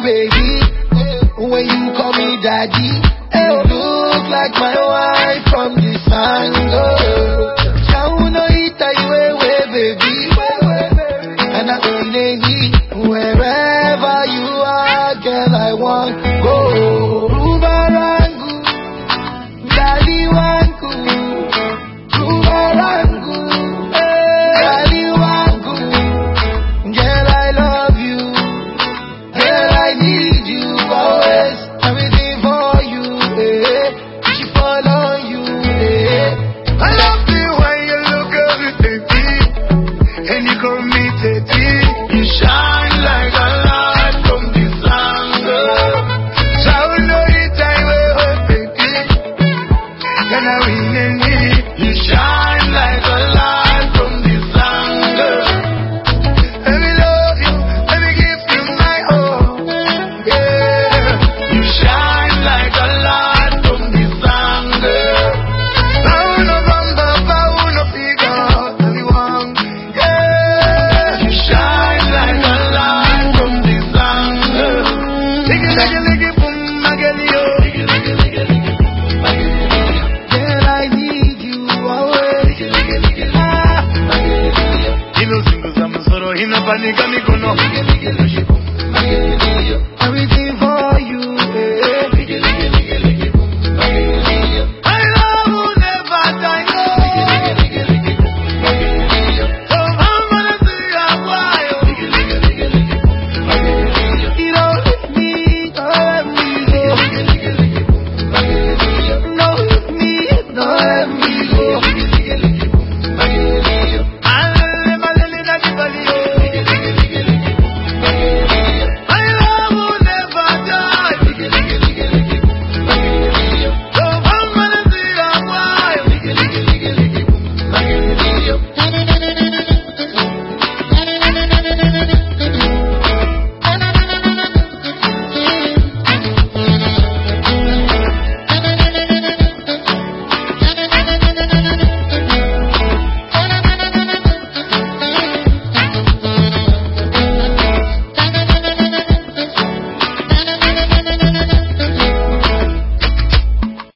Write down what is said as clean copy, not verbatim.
baby. When you call me daddy, you look like my wife from this angle. Chauno ita iwewe baby, and I only wherever you are, girl, I want go. Rubarangu, daddy wangu, Rubarangu, daddy wangu, girl, I love you, girl, I need you always, everything for you, she fall on you, I love you when you look at me, baby, and you call me teddy. You shine like a light from this angle. So know the time we're baby, and I really need you. Shine like a light from this angle. Let me love you, let me give you my all. Yeah, you shine like a light from this angle. Pauno bamba, pauno figure, everyone. Yeah, you shine like a light from this angle. Liggy, boom, magali, yo. Girl, I need you always. Hino single sama soro, hino panika mikono. Everything for you.